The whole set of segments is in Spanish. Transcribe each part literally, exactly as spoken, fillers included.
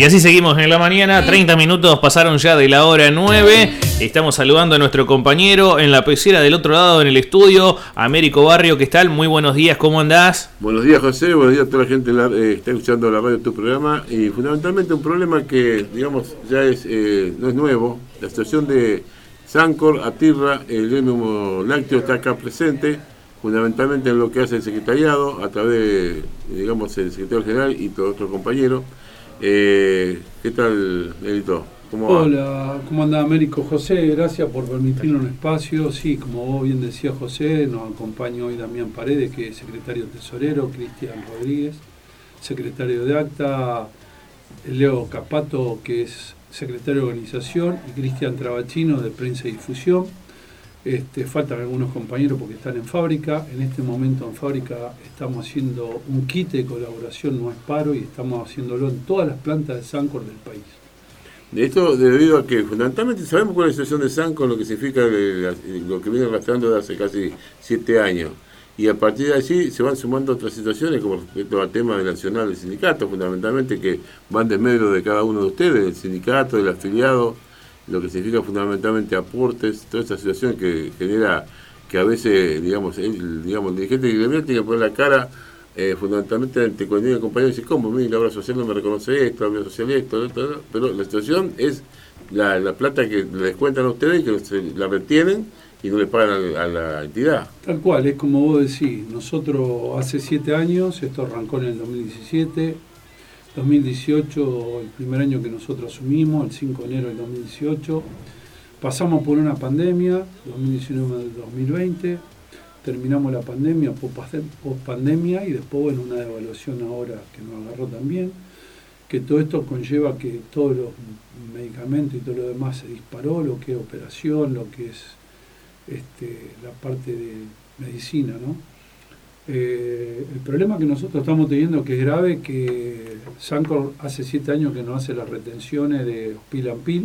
Y así seguimos en la mañana, treinta minutos pasaron ya de la hora nueve. Estamos saludando a nuestro compañero en la pecera del otro lado en el estudio, Américo Barrio. ¿Qué tal? Muy buenos días, ¿cómo andás? Buenos días, José, buenos días a toda la gente que eh, está escuchando la radio de tu programa. Y fundamentalmente un problema que, digamos, ya es eh, no es nuevo. La situación de Sancor, Atirra, el gremio lácteo está acá presente, fundamentalmente en lo que hace el secretariado, a través de, digamos, el secretario general y todos otros compañeros. Eh, ¿Qué tal, Nelito? ¿Cómo va? Hola, ¿cómo anda Américo? José, gracias por permitirnos un espacio. Sí, como vos bien decías, José, nos acompaña hoy Damián Paredes, que es secretario tesorero, Cristian Rodríguez, secretario de acta, Leo Capato, que es secretario de organización, y Cristian Trabachino, de prensa y difusión. Este, faltan algunos compañeros porque están en fábrica. En este momento en fábrica estamos haciendo un kit de colaboración, no es paro, y estamos haciéndolo en todas las plantas de Sancor del país. De esto debido a que fundamentalmente sabemos cuál es la situación de Sancor, lo que significa lo que viene arrastrando desde hace casi siete años. Y a partir de allí se van sumando otras situaciones como respecto al tema del nacional del sindicato, fundamentalmente que van de medio de cada uno de ustedes, del sindicato, del afiliado, lo que significa fundamentalmente aportes, toda esta situación que genera que a veces, digamos, el, digamos, el dirigente gremial tiene que poner la cara eh, fundamentalmente ante cuando viene el compañero y dice, ¿cómo? Mira, la obra social no me reconoce esto, la obra social esto, esto, esto, pero la situación es la, la plata que le descuentan a ustedes y que se la retienen y no le pagan a, a la entidad. Tal cual, es como vos decís, nosotros hace siete años, esto arrancó en el dos mil diecisiete, dos mil dieciocho, el primer año que nosotros asumimos, el cinco de enero del dos mil dieciocho, pasamos por una pandemia, dos mil diecinueve al dos mil veinte, terminamos la pandemia, post pandemia, y después, bueno, una devaluación ahora que nos agarró también, que todo esto conlleva que todos los medicamentos y todo lo demás se disparó, lo que es operación, lo que es este, la parte de medicina, ¿no? Eh, el problema que nosotros estamos teniendo, que es grave, que Sancor hace siete años que no hace las retenciones de pil a pil.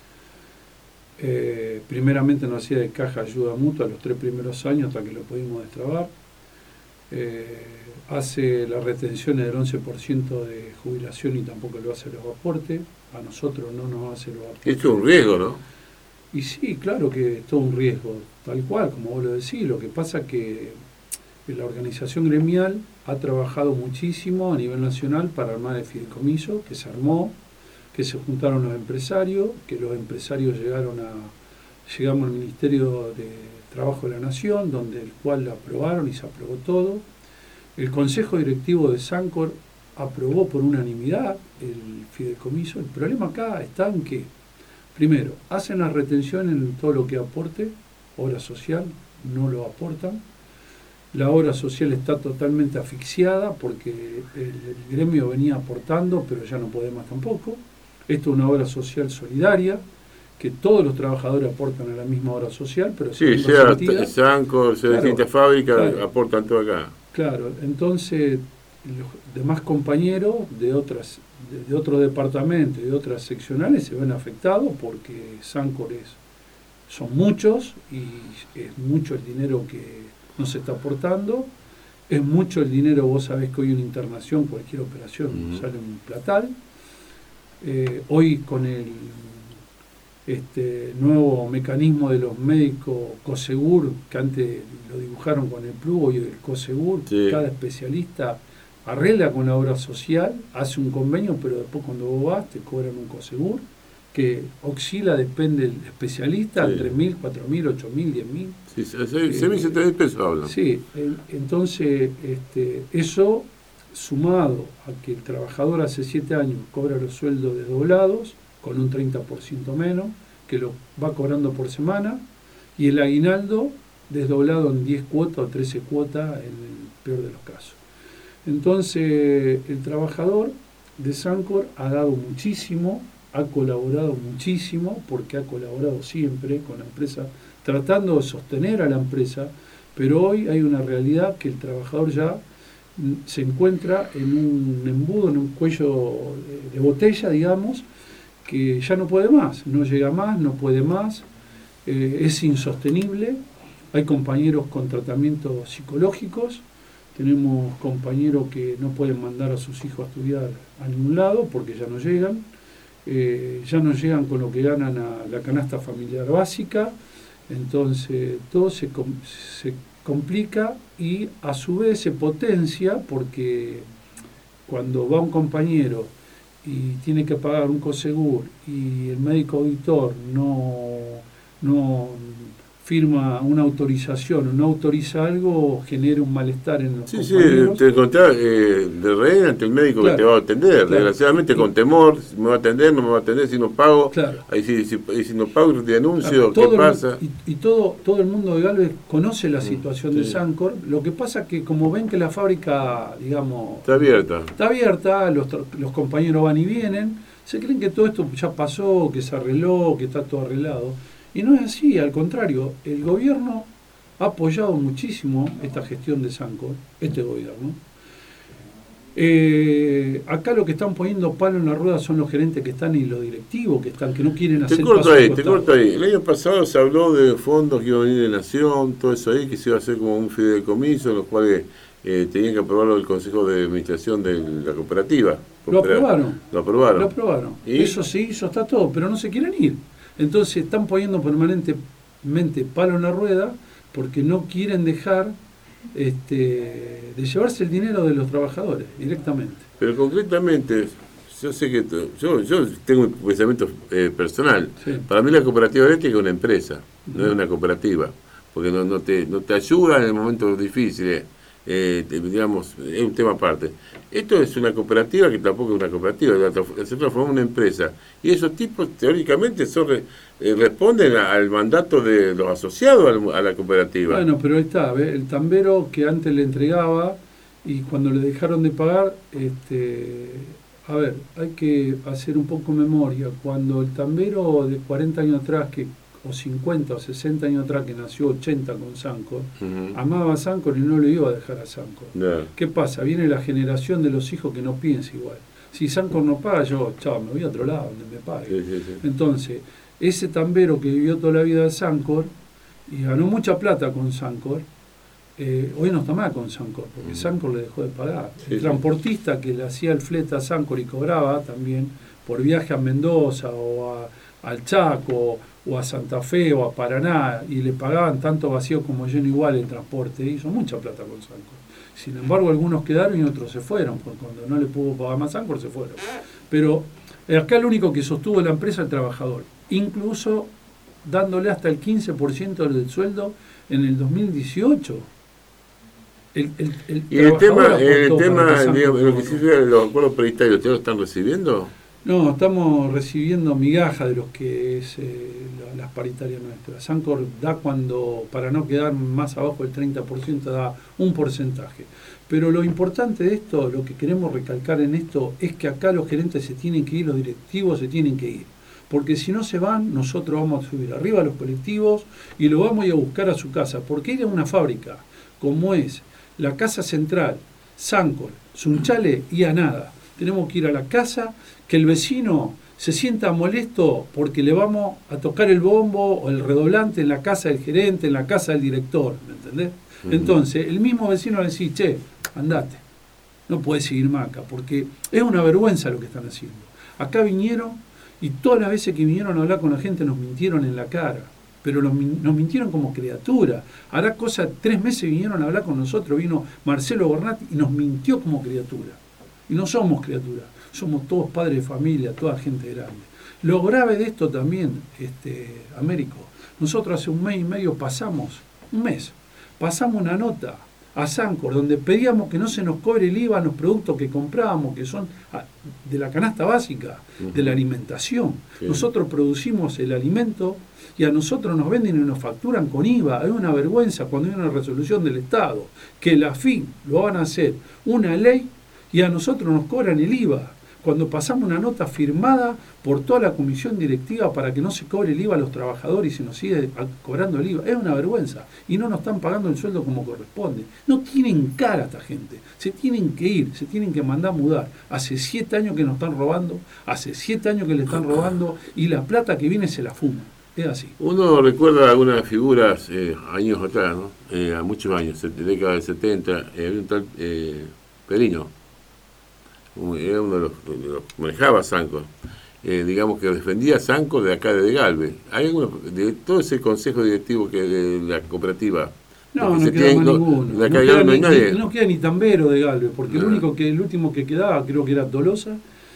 Eh, primeramente nos hacía de caja ayuda mutua los tres primeros años hasta que lo pudimos destrabar. Eh, hace las retenciones del once por ciento de jubilación y tampoco lo hace los aportes. A nosotros no nos hace los aportes. Esto es un riesgo, ¿no? Y sí, claro que es todo un riesgo, tal cual, como vos lo decís. Lo que pasa es que la organización gremial ha trabajado muchísimo a nivel nacional para armar el fideicomiso, que se armó, que se juntaron los empresarios, que los empresarios llegaron a llegamos al Ministerio de Trabajo de la Nación, donde el cual lo aprobaron y se aprobó todo. El Consejo Directivo de Sancor aprobó por unanimidad el fideicomiso. El problema acá está en que, primero, hacen la retención en todo lo que aporte, obra social, no lo aportan. La obra social está totalmente asfixiada porque el, el gremio venía aportando, pero ya no puede más tampoco. Esto es una obra social solidaria, que todos los trabajadores aportan a la misma obra social, pero sí, sea Sancor, sea claro, distintas fábricas, claro, aportan todo acá. Claro, entonces los demás compañeros de otras de, de otros departamentos y de otras seccionales se ven afectados porque Sancor es, son muchos y es mucho el dinero que no se está aportando, es mucho el dinero, vos sabés que hoy una internación, cualquier operación, uh-huh, sale un platal. Eh, hoy con el este nuevo mecanismo de los médicos Cosegur, que antes lo dibujaron con el Plugo y el Cosegur, sí, cada especialista arregla con la obra social, hace un convenio, pero después cuando vos vas te cobran un Cosegur, que oscila, depende del especialista, sí, entre mil, cuatro mil, ocho mil, diez mil. Sí, seis mil, siete mil pesos hablan. Sí, entonces este, eso sumado a que el trabajador hace siete años cobra los sueldos desdoblados, con un treinta por ciento menos, que lo va cobrando por semana, y el aguinaldo desdoblado en diez cuotas o trece cuotas en el peor de los casos. Entonces el trabajador de Sancor ha dado muchísimo, ha colaborado muchísimo, porque ha colaborado siempre con la empresa, tratando de sostener a la empresa, pero hoy hay una realidad que el trabajador ya se encuentra en un embudo, en un cuello de botella, digamos, que ya no puede más, no llega más, no puede más, eh, es insostenible. Hay compañeros con tratamientos psicológicos, tenemos compañeros que no pueden mandar a sus hijos a estudiar a ningún lado porque ya no llegan, eh, ya no llegan con lo que ganan a la canasta familiar básica, entonces todo se, se complica y a su vez se potencia porque cuando va un compañero y tiene que pagar un cosegur y el médico auditor no, no firma una autorización o no autoriza algo, genera un malestar en los sí, compañeros. Sí, te encontrás eh, de rehén ante el médico, claro, que te va a atender, claro, desgraciadamente con temor, si me va a atender, no me va a atender, si no pago, claro, ahí si, si, si no pago te denuncio, claro, ¿qué pasa? El, y y todo, todo el mundo de Galvez conoce la situación mm, sí. de Sancor, lo que pasa que como ven que la fábrica, digamos, está abierta, está abierta, los, los compañeros van y vienen, se creen que todo esto ya pasó, que se arregló, que está todo arreglado. Y no es así, al contrario, el gobierno ha apoyado muchísimo esta gestión de Sancor, este gobierno. Eh, acá lo que están poniendo palo en la rueda son los gerentes que están y los directivos que están, que no quieren hacer te corto ahí, te corto ahí. El año pasado se habló de fondos que iban a venir de Nación, todo eso ahí, que se iba a hacer como un fideicomiso, en los cuales eh, tenían que aprobarlo el Consejo de Administración de la cooperativa. Lo aprobaron. Lo aprobaron. Lo aprobaron. ¿Y? Eso se hizo, está todo, pero no se quieren ir. Entonces están poniendo permanentemente palo en la rueda porque no quieren dejar este, de llevarse el dinero de los trabajadores directamente. Pero concretamente, yo sé que yo, yo tengo un pensamiento eh, personal. Sí. Para mí la cooperativa eléctrica es una empresa, no uh-huh. es una cooperativa, porque no, no, te, no te ayuda en momentos difíciles. Eh, digamos, es un tema aparte. Esto es una cooperativa que tampoco es una cooperativa, se transformó en una empresa. Y esos tipos, teóricamente, son, eh, responden a, al mandato de los asociados a, a la cooperativa. Bueno, pero ahí está, ¿ves? El tambero que antes le entregaba y cuando le dejaron de pagar, este, a ver, hay que hacer un poco memoria. Cuando el tambero de cuarenta años atrás, que o cincuenta o sesenta años atrás, que nació ochenta con Sancor, uh-huh. amaba a Sancor y no lo iba a dejar a Sancor. No. ¿Qué pasa? Viene la generación de los hijos que no piensa igual. Si Sancor no paga, yo, chao, me voy a otro lado donde me pague. Sí, sí, sí. Entonces, ese tambero que vivió toda la vida de Sancor y ganó mucha plata con Sancor, eh, hoy no está mal con Sancor, porque uh-huh. Sancor le dejó de pagar. Sí, el sí. transportista que le hacía el flete a Sancor y cobraba también por viaje a Mendoza o a, al Chaco o a Santa Fe o a Paraná y le pagaban tanto vacío como lleno igual el transporte, hizo mucha plata con Sancor. Sin embargo, algunos quedaron y otros se fueron, porque cuando no le pudo pagar más Sancor se fueron. Pero acá el único que sostuvo la empresa es el trabajador, incluso dándole hasta el quince por ciento del sueldo en el dos mil dieciocho. El, el, el y el tema, el tema digamos, lo que significa los acuerdos paritarios, ¿ustedes lo están recibiendo? No, estamos recibiendo migajas de los que es eh, la, las paritarias nuestras. Sancor da cuando, para no quedar más abajo del treinta por ciento, da un porcentaje. Pero lo importante de esto, lo que queremos recalcar en esto, es que acá los gerentes se tienen que ir, los directivos se tienen que ir. Porque si no se van, nosotros vamos a subir arriba a los colectivos y lo vamos a ir a buscar a su casa. Porque ir a una fábrica como es la Casa Central, Sancor, Sunchales y a nada. Tenemos que ir a la casa, que el vecino se sienta molesto porque le vamos a tocar el bombo o el redoblante en la casa del gerente, en la casa del director, ¿me entendés? Uh-huh. Entonces, el mismo vecino le dice, che, andate, no puedes seguir más acá, porque es una vergüenza lo que están haciendo. Acá vinieron y todas las veces que vinieron a hablar con la gente nos mintieron en la cara, pero nos, nos mintieron como criatura. Hará cosa, tres meses vinieron a hablar con nosotros, vino Marcelo Bornati y nos mintió como criatura. Y no somos criaturas, somos todos padres de familia, toda gente grande. Lo grave de esto también, este, Américo, nosotros hace un mes y medio pasamos, un mes, pasamos una nota a Sancor donde pedíamos que no se nos cobre el I V A en los productos que comprábamos, que son de la canasta básica, uh-huh. de la alimentación. Sí. Nosotros producimos el alimento y a nosotros nos venden y nos facturan con I V A. Es una vergüenza cuando hay una resolución del Estado que la F I N lo van a hacer una ley y a nosotros nos cobran el I V A, cuando pasamos una nota firmada por toda la comisión directiva para que no se cobre el I V A a los trabajadores y se nos sigue cobrando el I V A. Es una vergüenza. Y no nos están pagando el sueldo como corresponde. No tienen cara esta gente. Se tienen que ir, se tienen que mandar a mudar. Hace siete años que nos están robando, hace siete años que le están robando y la plata que viene se la fuman. es así. Uno recuerda algunas figuras eh, años atrás, ¿no? Eh, a muchos años, de década del setenta, eh, había un tal eh, Perino, era uno de los que manejaba Sanco, eh, digamos que defendía Sanco de acá de Galve. Hay algunos, de todo ese consejo directivo que de la cooperativa. No, no queda más ninguno. No queda, no, ni, nadie. no queda ni Tambero de Galve, porque no. el único que el último que quedaba creo que era Tolosa,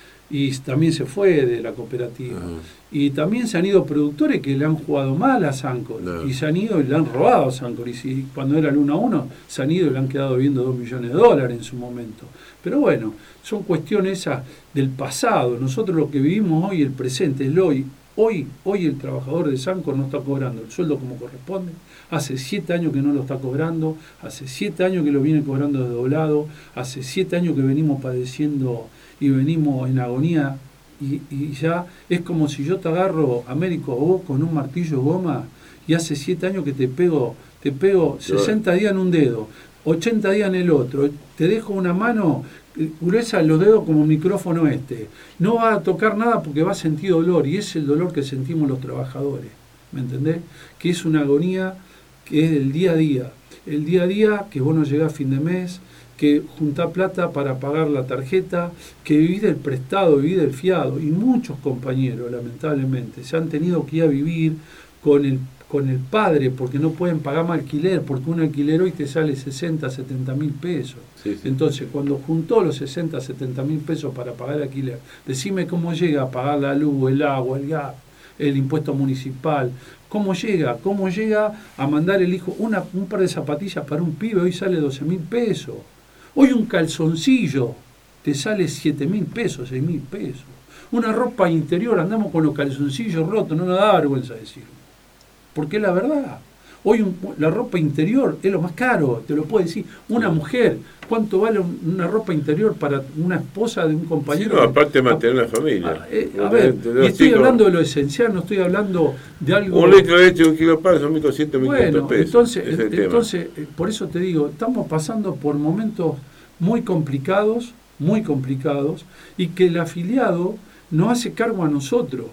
y también se fue de la cooperativa. Uh-huh. Y también se han ido productores que le han jugado mal a Sancor, no. y se han ido y le han robado a Sancor, y si, cuando era el uno a uno se han ido y le han quedado viendo dos millones de dólares en su momento. Pero bueno, son cuestiones esas del pasado. Nosotros lo que vivimos hoy, el presente, el hoy. Hoy, hoy el trabajador de Sancor no está cobrando el sueldo como corresponde. Hace siete años que no lo está cobrando, hace siete años que lo viene cobrando desdoblado, hace siete años que venimos padeciendo y venimos en agonía, y, y ya es como si yo te agarro, Américo, a vos con un martillo de goma, y hace siete años que te pego, te pego sesenta días en un dedo, ochenta días en el otro, te dejo una mano gruesa en los dedos como un micrófono este. No va a tocar nada porque va a sentir dolor, y es el dolor que sentimos los trabajadores, ¿me entendés? Que es una agonía que es el día a día, el día a día que vos no llegás a fin de mes, que juntá plata para pagar la tarjeta, que vivís del prestado, vivís del fiado, y muchos compañeros, lamentablemente, se han tenido que ir a vivir con el, con el padre porque no pueden pagar más alquiler, porque un alquiler hoy te sale sesenta, setenta mil pesos. Sí, sí. Entonces, cuando juntó los sesenta, setenta mil pesos para pagar el alquiler, decime cómo llega a pagar la luz, el agua, el gas, el impuesto municipal. ¿Cómo llega? ¿Cómo llega a mandar el hijo una, un par de zapatillas para un pibe? Hoy sale doce mil pesos. Hoy un calzoncillo te sale siete mil pesos, seis mil pesos. Una ropa interior, andamos con los calzoncillos rotos, no nos da vergüenza decirlo. Porque es la verdad. Hoy un, la ropa interior es lo más caro, te lo puedo decir. Una mujer, ¿cuánto vale una ropa interior para una esposa de un compañero? Sí, no, aparte de mantener una familia. A, eh, a ver, y estoy chicos, hablando de lo esencial, no estoy hablando de algo... Un litro de leche y un kilo de pan son mil doscientos, mil quinientos bueno, pesos. Entonces, es entonces por eso te digo, estamos pasando por momentos muy complicados, muy complicados, y que el afiliado no hace cargo a nosotros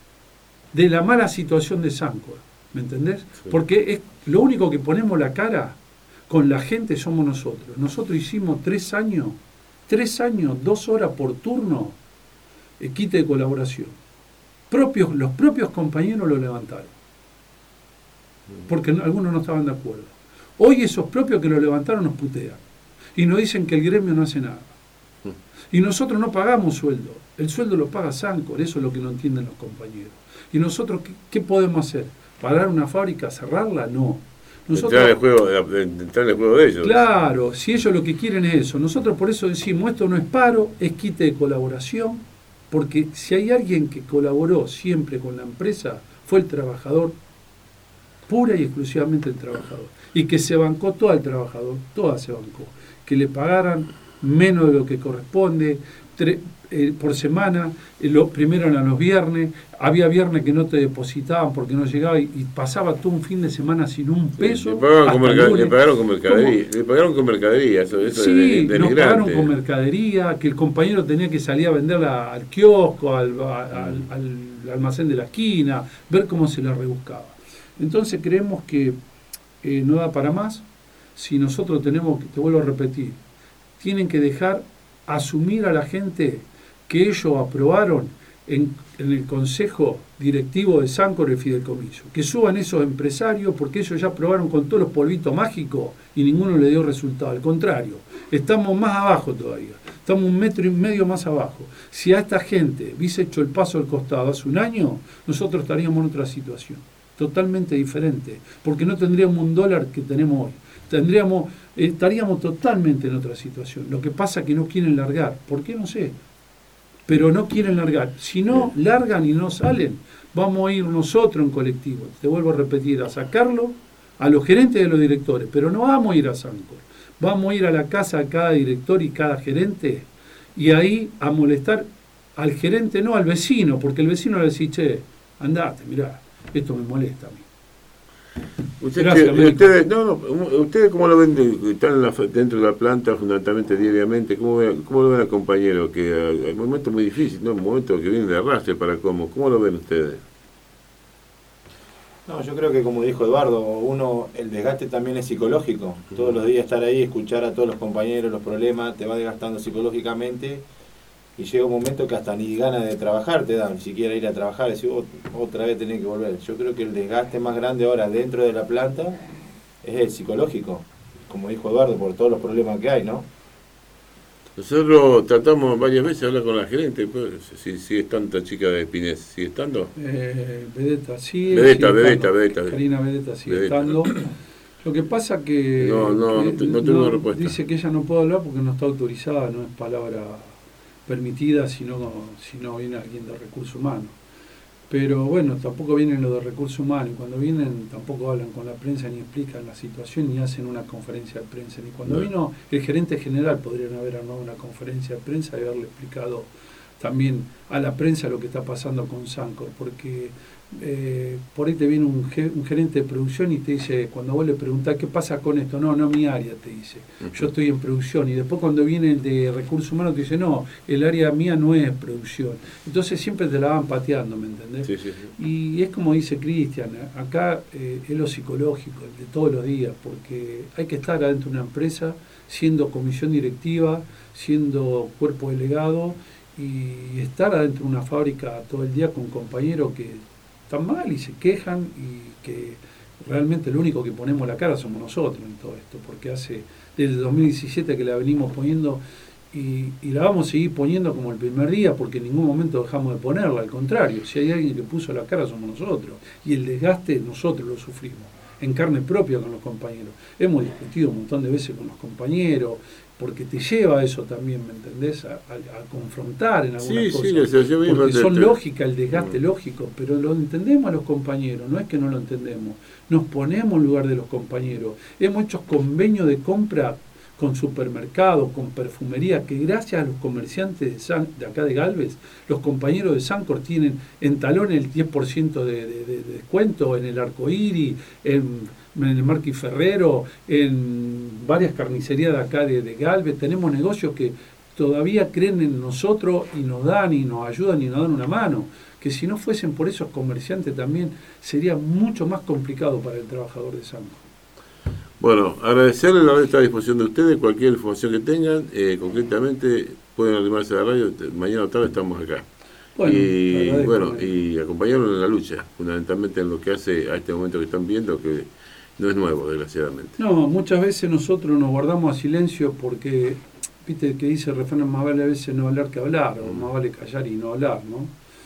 de la mala situación de Sancor, ¿me entendés? Sí. Porque es lo único que ponemos la cara con la gente somos nosotros. Nosotros hicimos tres años, tres años, dos horas por turno, eh, quite de colaboración. Propios, los propios compañeros lo levantaron, porque algunos no estaban de acuerdo. Hoy esos propios que lo levantaron nos putean y nos dicen que el gremio no hace nada. Y nosotros no pagamos sueldo, el sueldo lo paga Sancor, eso es lo que no entienden los compañeros. ¿Y nosotros qué, qué podemos hacer? ¿Parar una fábrica, cerrarla? No. Nosotros, entrar, en el juego, entrar en el juego de ellos. Claro, si ellos lo que quieren es eso. Nosotros por eso decimos, esto no es paro, es quite de colaboración, porque si hay alguien que colaboró siempre con la empresa, fue el trabajador, pura y exclusivamente el trabajador. Y que se bancó todo el trabajador, toda se bancó. Que le pagaran menos de lo que corresponde, tre, eh, por semana, eh, lo, primero eran los viernes, había viernes que no te depositaban porque no llegaba y, y pasaba todo un fin de semana sin un peso. Sí, le, pagaron con mercad, le pagaron con mercadería, le pagaron con mercadería, eso, eso sí, de, de nos pagaron con mercadería, que el compañero tenía que salir a venderla al kiosco, al, al, al, al almacén de la esquina, ver cómo se la rebuscaba. Entonces creemos que eh, no da para más. Si nosotros tenemos, te vuelvo a repetir, tienen que dejar asumir a la gente que ellos aprobaron en, en el Consejo Directivo de Sancor el fideicomiso. Que suban esos empresarios porque ellos ya aprobaron con todos los polvitos mágicos y ninguno le dio resultado. Al contrario, estamos más abajo todavía. Estamos un metro y medio más abajo. Si a esta gente hubiese hecho el paso al costado hace un año, nosotros estaríamos en otra situación, totalmente diferente, porque no tendríamos un dólar que tenemos hoy. Tendríamos, eh, estaríamos totalmente en otra situación. Lo que pasa es que no quieren largar. ¿Por qué? No sé. Pero no quieren largar. Si no largan y no salen, vamos a ir nosotros en colectivo. Te vuelvo a repetir, a sacarlo a los gerentes y a los directores. Pero no vamos a ir a Sancor. Vamos a ir a la casa de cada director y cada gerente y ahí a molestar al gerente, no al vecino, porque el vecino le dice, che, andate, mirá, esto me molesta a mí. Usted, Gracias, que, ustedes, no, no, ¿Ustedes cómo lo ven? Están en la, dentro de la planta fundamentalmente diariamente. ¿Cómo, ven, cómo lo ven al compañero? Que hay momentos muy difíciles, ¿no? Momentos que vienen de arrastre para cómo. ¿Cómo lo ven ustedes? No, yo creo que como dijo Eduardo, uno, el desgaste también es psicológico. Todos los días estar ahí, escuchar a todos los compañeros, los problemas, te va desgastando psicológicamente y llega un momento que hasta ni ganas de trabajar te dan, ni siquiera ir a trabajar, decir otra vez tenés que volver. Yo creo que el desgaste más grande ahora dentro de la planta es el psicológico, como dijo Eduardo, por todos los problemas que hay, ¿no? Nosotros tratamos varias veces de hablar con la gerente, pues, si sigue estando esta chica de Pinés, ¿sigue estando? Eh, Vedetta sigue. Vedetta, sigue Vedetta, estando. Vedetta. Karina Vedetta sigue Vedetta. estando. Lo que pasa que, No, no, que no, te- no tengo una respuesta. dice que ella no puede hablar porque no está autorizada, no es palabra permitida, sino si no viene alguien de recursos humanos. Pero bueno, tampoco vienen los de recursos humanos, y cuando vienen tampoco hablan con la prensa ni explican la situación ni hacen una conferencia de prensa. Ni cuando No. vino el gerente general podrían haber armado una conferencia de prensa y haberle explicado también a la prensa lo que está pasando con Sancor, porque eh, por ahí te viene un, ge- un gerente de producción y te dice, cuando vos le preguntás qué pasa con esto, no, no mi área, te dice, yo estoy en producción, y después cuando viene el de recursos humanos te dice, no, el área mía no es producción. Entonces siempre te la van pateando, ¿me entendés? Sí, sí, sí. Y es como dice Cristian, acá eh, es lo psicológico, el de todos los días, porque hay que estar adentro de una empresa, siendo comisión directiva, siendo cuerpo delegado, y estar adentro de una fábrica todo el día con compañeros que están mal y se quejan, y que realmente lo único que ponemos la cara somos nosotros en todo esto, porque hace desde el dos mil diecisiete que la venimos poniendo, y, y la vamos a seguir poniendo como el primer día, porque en ningún momento dejamos de ponerla, al contrario, si hay alguien que puso la cara somos nosotros, y el desgaste nosotros lo sufrimos en carne propia con los compañeros. Hemos discutido un montón de veces con los compañeros, porque te lleva a eso también, ¿me entendés? A, a, a confrontar en algunas Sí, cosas. sí, la situación misma Porque te- son te- lógicas, el desgaste Mm. lógico, pero lo entendemos a los compañeros, no es que no lo entendemos. Nos ponemos en lugar de los compañeros. Hemos hecho convenios de compra con supermercados, con perfumería, que gracias a los comerciantes de, San, de acá de Galvez, los compañeros de Sancor tienen en talón el diez por ciento de, de, de descuento en el Arcoíris, en, en el Marquis Ferrero, en varias carnicerías de acá de, de Galvez. Tenemos negocios que todavía creen en nosotros y nos dan y nos ayudan y nos dan una mano, que si no fuesen por esos comerciantes también sería mucho más complicado para el trabajador de Sancor. Bueno, agradecerle la esta disposición de ustedes, cualquier información que tengan, eh, concretamente pueden arrimarse a la radio, te- mañana o tarde estamos acá. Bueno, te y agradezco, bueno, Mario. y acompañarlos en la lucha, fundamentalmente en lo que hace a este momento que están viendo, que no es nuevo, desgraciadamente. No, muchas veces nosotros nos guardamos a silencio porque, viste que dice el refrán, más vale a veces no hablar que hablar, o más vale callar y no hablar, ¿no?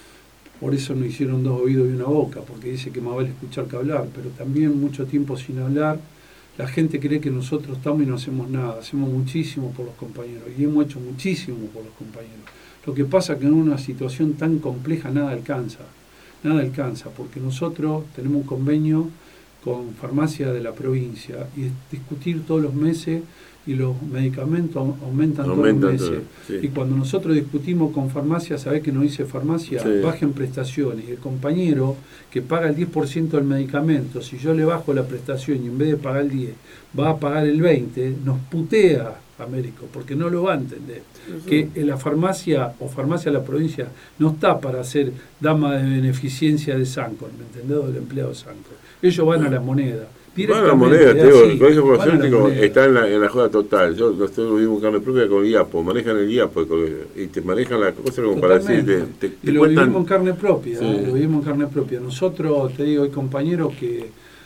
Por eso nos hicieron dos oídos y una boca, porque dice que más vale escuchar que hablar, pero también mucho tiempo sin hablar, la gente cree que nosotros estamos y no hacemos nada, hacemos muchísimo por los compañeros, y hemos hecho muchísimo por los compañeros. Lo que pasa es que en una situación tan compleja nada alcanza, nada alcanza, porque nosotros tenemos un convenio con farmacia de la provincia y discutir todos los meses, y los medicamentos aumentan, todos Aumentan los meses. todo, sí. Y cuando nosotros discutimos con farmacia, ¿sabés que nos dice farmacia? Sí. Bajen prestaciones. Y el compañero que paga el diez por ciento del medicamento, si yo le bajo la prestación y en vez de pagar el diez, va a pagar el veinte, nos putea Américo, porque no lo va a entender. Que en la farmacia o farmacia de la provincia no está para ser dama de beneficencia de Sancor, ¿me entendés? O del empleado de Sancor. Ellos van a la moneda. Bueno, la moneda, te digo, así, el colegio van a la farmacéutico moneda. está en la, en la joda total. Yo nosotros vivimos carne propia con el IAPO, manejan el IAPO el colegio, y te manejan las cosas como para decir, Totalmente. te, te, Y te lo cuentan. vivimos en carne propia, Sí. ¿eh? Lo vivimos en carne propia. Nosotros, te digo, hay compañeros que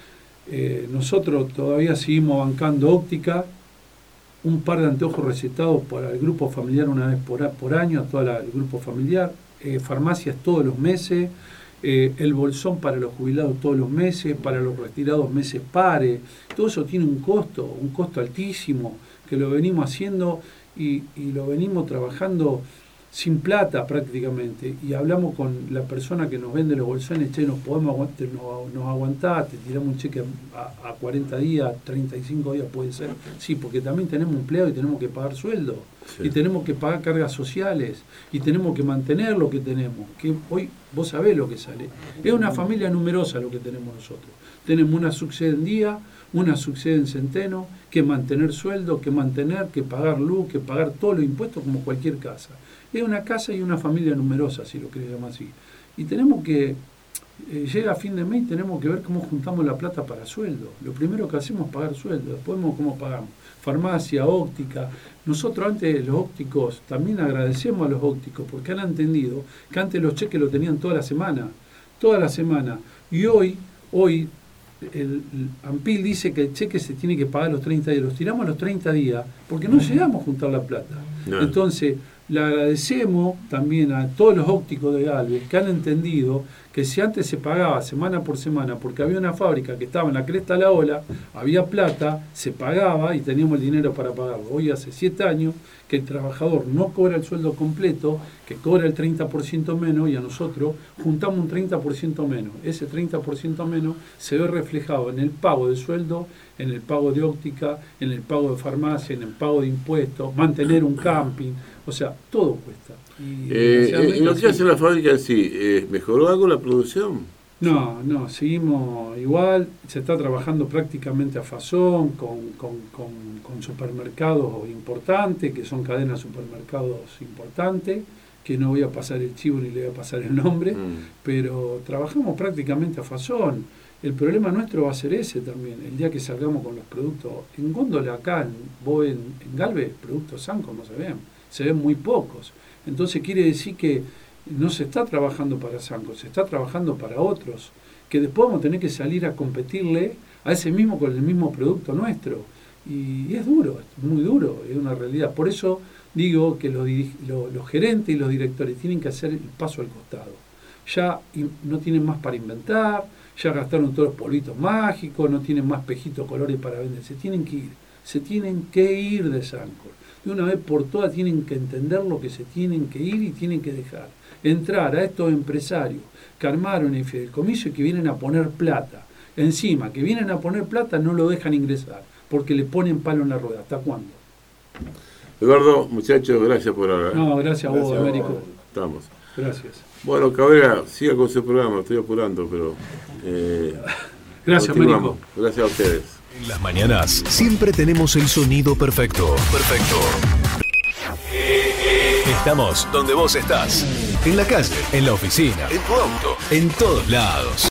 eh, nosotros todavía seguimos bancando óptica, un par de anteojos recetados para el grupo familiar una vez por, a- por año, a todo el grupo familiar, eh, farmacias todos los meses, eh, el bolsón para los jubilados todos los meses, para los retirados meses pares. Todo eso tiene un costo, un costo altísimo, que lo venimos haciendo y, y lo venimos trabajando sin plata prácticamente. Y hablamos con la persona que nos vende los bolsones, che, nos podemos aguantar, nos, nos aguantás, te tiramos un cheque a, a cuarenta días, treinta y cinco días puede ser. Sí, porque también tenemos empleado y tenemos que pagar sueldo. Sí. Y tenemos que pagar cargas sociales y tenemos que mantener lo que tenemos, que hoy vos sabés lo que sale. Es una familia numerosa lo que tenemos nosotros. Tenemos una subsede en día, una subsede en centeno, que mantener sueldo, que mantener, que pagar luz, que pagar todos los impuestos como cualquier casa. Es una casa y una familia numerosa, si lo querés llamar así. Y tenemos que eh, llega a fin de mes y tenemos que ver cómo juntamos la plata para sueldo. Lo primero que hacemos es pagar sueldo, después vemos cómo pagamos. Farmacia, óptica. Nosotros antes los ópticos, también agradecemos a los ópticos porque han entendido que antes los cheques lo tenían toda la semana, toda la semana. Y hoy, hoy el, el ANPIL dice que el cheque se tiene que pagar los treinta días. Los tiramos a los treinta días porque no llegamos a juntar la plata. No. Entonces, le agradecemos también a todos los ópticos de Galvez que han entendido que si antes se pagaba semana por semana porque había una fábrica que estaba en la cresta de la ola, había plata, se pagaba y teníamos el dinero para pagarlo. Hoy hace siete años que el trabajador no cobra el sueldo completo, que cobra el treinta por ciento menos y a nosotros juntamos un treinta por ciento menos. Ese treinta por ciento menos se ve reflejado en el pago de sueldo, en el pago de óptica, en el pago de farmacia, en el pago de impuestos, mantener un camping. O sea, todo cuesta. Y eh, ¿En lo que hace la fábrica en sí, eh, mejoró algo la producción? No, no, seguimos igual. Se está trabajando prácticamente a fazón, con, con, con, con supermercados importantes, que son cadenas de supermercados importantes, que no voy a pasar el chivo ni le voy a pasar el nombre, mm. pero trabajamos prácticamente a fazón. El problema nuestro va a ser ese también, el día que salgamos con los productos. En Góndola acá, en, vos en, en Galvez, productos Sanco no se ven. Se ven muy pocos. Entonces quiere decir que no se está trabajando para Sanco, se está trabajando para otros, que después vamos a tener que salir a competirle a ese mismo con el mismo producto nuestro. Y es duro, es muy duro, es una realidad. Por eso digo que los, los, los gerentes y los directores tienen que hacer el paso al costado. Ya no tienen más para inventar, ya gastaron todos los polvitos mágicos, no tienen más pejitos colores para vender, se tienen que ir, se tienen que ir de Sanco. De una vez por todas tienen que entender lo que se tienen que ir y tienen que dejar. Entrar a estos empresarios que armaron el fideicomiso y que vienen a poner plata. Encima, que vienen a poner plata no lo dejan ingresar, porque le ponen palo en la rueda. ¿Hasta cuándo? Eduardo, muchachos, gracias por hablar. No, gracias a vos, gracias Américo. Estamos. Gracias. Bueno, Cabrera, siga con su programa, estoy apurando, pero... Eh, gracias, Américo. Gracias a ustedes. En las mañanas siempre tenemos el sonido perfecto. Perfecto. Estamos donde vos estás. En la calle, en la oficina, en tu auto, en todos lados.